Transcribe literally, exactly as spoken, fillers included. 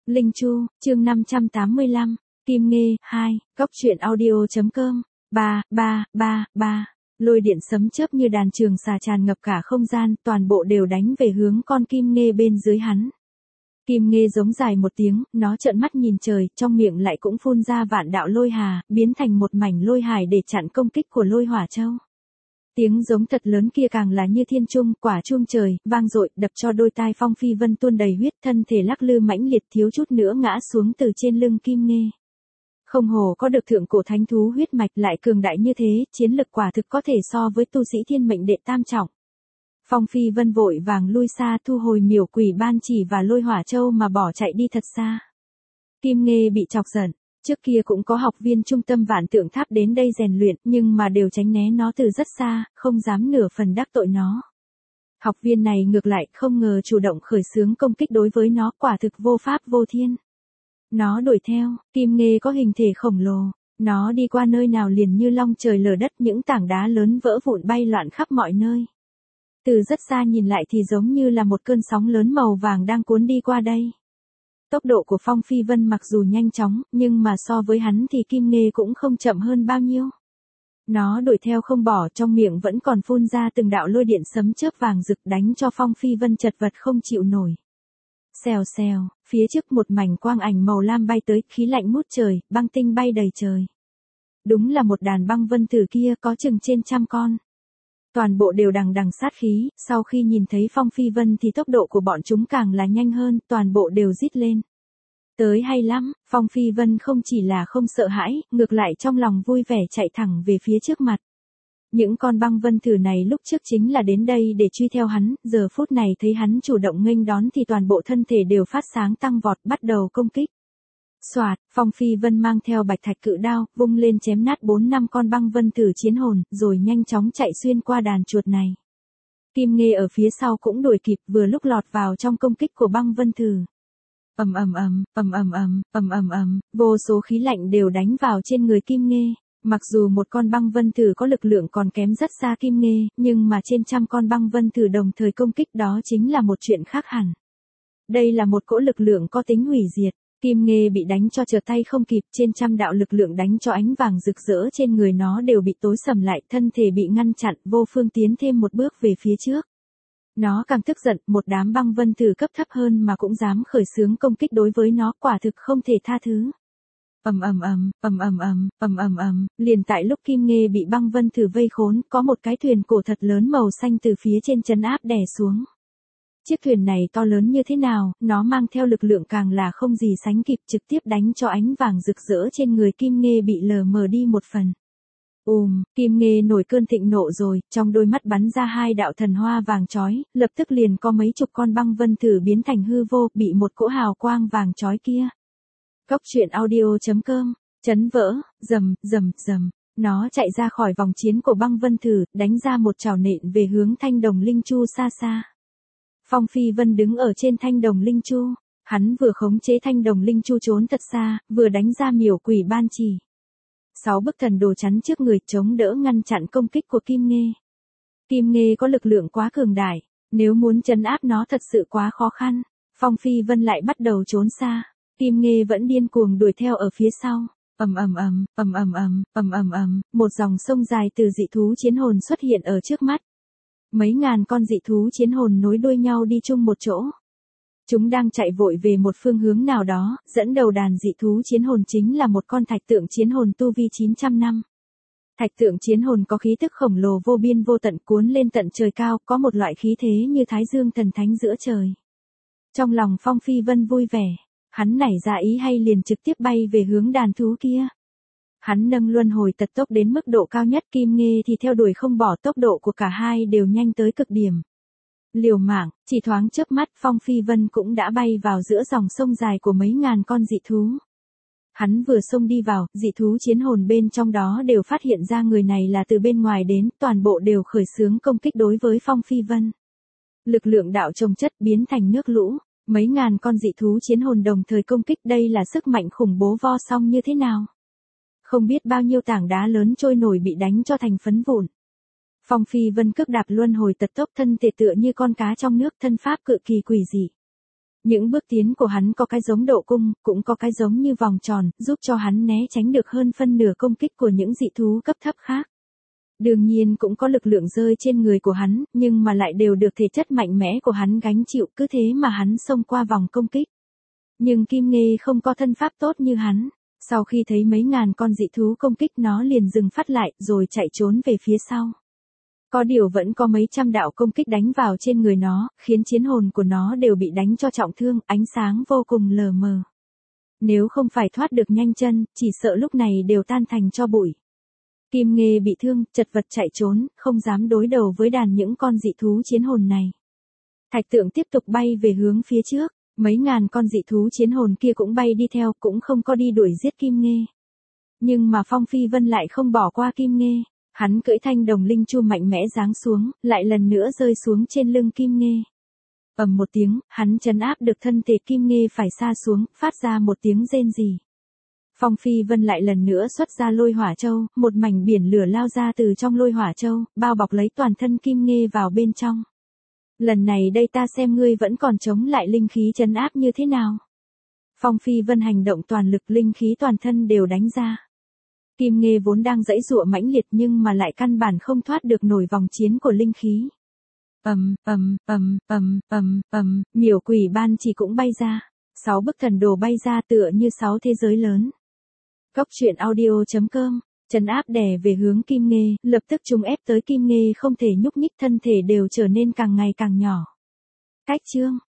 Linh Chu, chương năm trăm tám mươi lăm, Kim Nghê, hai, Cóc truyện audio.com, ba, ba, ba, ba, lôi điện sấm chớp như đàn trường xà tràn ngập cả không gian, toàn bộ đều đánh về hướng con Kim Nghê bên dưới hắn. Kim Nghê giống dài một tiếng, nó trợn mắt nhìn trời, trong miệng lại cũng phun ra vạn đạo lôi hà, biến thành một mảnh lôi hải để chặn công kích của lôi hỏa châu. Tiếng giống thật lớn kia càng là như thiên trung, quả chuông trời, vang dội, đập cho đôi tai Phong Phi Vân tuôn đầy huyết, thân thể lắc lư mãnh liệt, thiếu chút nữa ngã xuống từ trên lưng Kim Nghê. Không hồ có được thượng cổ thánh thú huyết mạch lại cường đại như thế, chiến lực quả thực có thể so với tu sĩ thiên mệnh đệ tam trọng. Phong Phi Vân vội vàng lui xa, thu hồi miểu quỷ ban chỉ và lôi hỏa châu mà bỏ chạy đi thật xa. Kim Nghê bị chọc giận. Trước kia cũng có học viên trung tâm Vạn Tượng Tháp đến đây rèn luyện, nhưng mà đều tránh né nó từ rất xa, không dám nửa phần đắc tội nó. Học viên này ngược lại không ngờ chủ động khởi xướng công kích đối với nó, quả thực vô pháp vô thiên. Nó đuổi theo, Kim Nghê có hình thể khổng lồ, nó đi qua nơi nào liền như long trời lở đất, những tảng đá lớn vỡ vụn bay loạn khắp mọi nơi. Từ rất xa nhìn lại thì giống như là một cơn sóng lớn màu vàng đang cuốn đi qua đây. Tốc độ của Phong Phi Vân mặc dù nhanh chóng, nhưng mà so với hắn thì Kim Nghê cũng không chậm hơn bao nhiêu. Nó đuổi theo không bỏ, trong miệng vẫn còn phun ra từng đạo lôi điện sấm chớp vàng rực, đánh cho Phong Phi Vân chật vật không chịu nổi. Xèo xèo, phía trước một mảnh quang ảnh màu lam bay tới, khí lạnh ngút trời, băng tinh bay đầy trời. Đúng là một đàn băng vân thử kia, có chừng trên trăm con. Toàn bộ đều đằng đằng sát khí, sau khi nhìn thấy Phong Phi Vân thì tốc độ của bọn chúng càng là nhanh hơn, toàn bộ đều rít lên. Tới hay lắm, Phong Phi Vân không chỉ là không sợ hãi, ngược lại trong lòng vui vẻ chạy thẳng về phía trước mặt. Những con băng vân thử này lúc trước chính là đến đây để truy theo hắn, giờ phút này thấy hắn chủ động nghênh đón thì toàn bộ thân thể đều phát sáng tăng vọt, bắt đầu công kích. Soạt, Phong Phi Vân mang theo bạch thạch cự đao, vung lên chém nát bốn năm con băng vân thử chiến hồn, rồi nhanh chóng chạy xuyên qua đàn chuột này. Kim Nghê ở phía sau cũng đuổi kịp, vừa lúc lọt vào trong công kích của băng vân thử. Ầm ầm ầm, ầm ầm ầm, ầm ầm ầm, vô số khí lạnh đều đánh vào trên người Kim Nghê. Mặc dù một con băng vân thử có lực lượng còn kém rất xa Kim Nghê, nhưng mà trên trăm con băng vân thử đồng thời công kích đó chính là một chuyện khác hẳn. Đây là một cỗ lực lượng có tính hủy diệt. Kim Nghê bị đánh cho trở tay không kịp, trên trăm đạo lực lượng đánh cho ánh vàng rực rỡ trên người nó đều bị tối sầm lại, thân thể bị ngăn chặn, vô phương tiến thêm một bước về phía trước. Nó càng tức giận, một đám băng vân thử cấp thấp hơn mà cũng dám khởi xướng công kích đối với nó, quả thực không thể tha thứ. Ầm ầm ầm, ầm ầm ầm, ầm ầm ầm, liền tại lúc Kim Nghê bị băng vân thử vây khốn, có một cái thuyền cổ thật lớn màu xanh từ phía trên trấn áp đè xuống. Chiếc thuyền này to lớn như thế nào, nó mang theo lực lượng càng là không gì sánh kịp, trực tiếp đánh cho ánh vàng rực rỡ trên người Kim Nghê bị lờ mờ đi một phần. Ùm, Kim Nghê nổi cơn thịnh nộ rồi, trong đôi mắt bắn ra hai đạo thần hoa vàng chói, lập tức liền có mấy chục con băng vân thử biến thành hư vô, bị một cỗ hào quang vàng chói kia. Cóc truyện audio.com, chấn vỡ, rầm, rầm, rầm. Nó chạy ra khỏi vòng chiến của băng vân thử, đánh ra một trảo nện về hướng thanh đồng linh chu xa xa. Phong Phi Vân đứng ở trên thanh đồng linh chu, hắn vừa khống chế thanh đồng linh chu trốn thật xa, vừa đánh ra miểu quỷ ban chỉ. Sáu bức thần đồ chắn trước người, chống đỡ ngăn chặn công kích của Kim Nghê. Kim Nghê có lực lượng quá cường đại, nếu muốn trấn áp nó thật sự quá khó khăn. Phong Phi Vân lại bắt đầu trốn xa, Kim Nghê vẫn điên cuồng đuổi theo ở phía sau. Ầm ầm ầm, ầm ầm ầm, ầm ầm ầm, một dòng sông dài từ dị thú chiến hồn xuất hiện ở trước mắt. Mấy ngàn con dị thú chiến hồn nối đuôi nhau đi chung một chỗ. Chúng đang chạy vội về một phương hướng nào đó, dẫn đầu đàn dị thú chiến hồn chính là một con thạch tượng chiến hồn tu vi chín trăm năm. Thạch tượng chiến hồn có khí tức khổng lồ vô biên vô tận cuốn lên tận trời cao, có một loại khí thế như Thái Dương thần thánh giữa trời. Trong lòng Phong Phi Vân vui vẻ, hắn nảy ra ý hay liền trực tiếp bay về hướng đàn thú kia. Hắn nâng luân hồi tật tốc đến mức độ cao nhất, Kim Nghê thì theo đuổi không bỏ, tốc độ của cả hai đều nhanh tới cực điểm. Liều mạng, chỉ thoáng chớp mắt Phong Phi Vân cũng đã bay vào giữa dòng sông dài của mấy ngàn con dị thú. Hắn vừa xông đi vào, dị thú chiến hồn bên trong đó đều phát hiện ra người này là từ bên ngoài đến, toàn bộ đều khởi xướng công kích đối với Phong Phi Vân. Lực lượng đạo chồng chất biến thành nước lũ, mấy ngàn con dị thú chiến hồn đồng thời công kích, đây là sức mạnh khủng bố vô song như thế nào. Không biết bao nhiêu tảng đá lớn trôi nổi bị đánh cho thành phấn vụn. Phong Phi Vân cước đạp luân hồi tật tốc, thân thể tựa như con cá trong nước, thân pháp cực kỳ quỷ dị. Những bước tiến của hắn có cái giống độ cung, cũng có cái giống như vòng tròn, giúp cho hắn né tránh được hơn phân nửa công kích của những dị thú cấp thấp khác. Đương nhiên cũng có lực lượng rơi trên người của hắn, nhưng mà lại đều được thể chất mạnh mẽ của hắn gánh chịu, cứ thế mà hắn xông qua vòng công kích. Nhưng Kim Nghê không có thân pháp tốt như hắn. Sau khi thấy mấy ngàn con dị thú công kích nó liền dừng phát lại rồi chạy trốn về phía sau. Có điều vẫn có mấy trăm đạo công kích đánh vào trên người nó, khiến chiến hồn của nó đều bị đánh cho trọng thương, ánh sáng vô cùng lờ mờ. Nếu không phải thoát được nhanh chân, chỉ sợ lúc này đều tan thành tro bụi. Kim Nghê bị thương, chật vật chạy trốn, không dám đối đầu với đàn những con dị thú chiến hồn này. Thạch Tượng tiếp tục bay về hướng phía trước, mấy ngàn con dị thú chiến hồn kia cũng bay đi theo, cũng không có đi đuổi giết Kim Nghê. Nhưng mà Phong Phi Vân lại không bỏ qua Kim Nghê, hắn cưỡi thanh đồng linh chu mạnh mẽ giáng xuống, lại lần nữa rơi xuống trên lưng Kim Nghê. Ầm một tiếng, hắn trấn áp được thân thể Kim Nghê phải sa xuống, phát ra một tiếng rên rỉ. Phong Phi Vân lại lần nữa xuất ra lôi hỏa châu, một mảnh biển lửa lao ra từ trong lôi hỏa châu, bao bọc lấy toàn thân Kim Nghê vào bên trong. Lần này đây ta xem ngươi vẫn còn chống lại linh khí trấn áp như thế nào. Phong Phi Vân hành động toàn lực, linh khí toàn thân đều đánh ra. Kim Nghê vốn đang giãy giụa mãnh liệt nhưng mà lại căn bản không thoát được nổi vòng chiến của linh khí. Ầm, ầm, ầm, ầm, ầm, ầm, miểu quỷ ban chỉ cũng bay ra. Sáu bức thần đồ bay ra tựa như sáu thế giới lớn. Cốc truyện audio chấm com, trấn áp đè về hướng Kim Nghê, lập tức trùng ép tới Kim Nghê không thể nhúc nhích, thân thể đều trở nên càng ngày càng nhỏ. Cách chương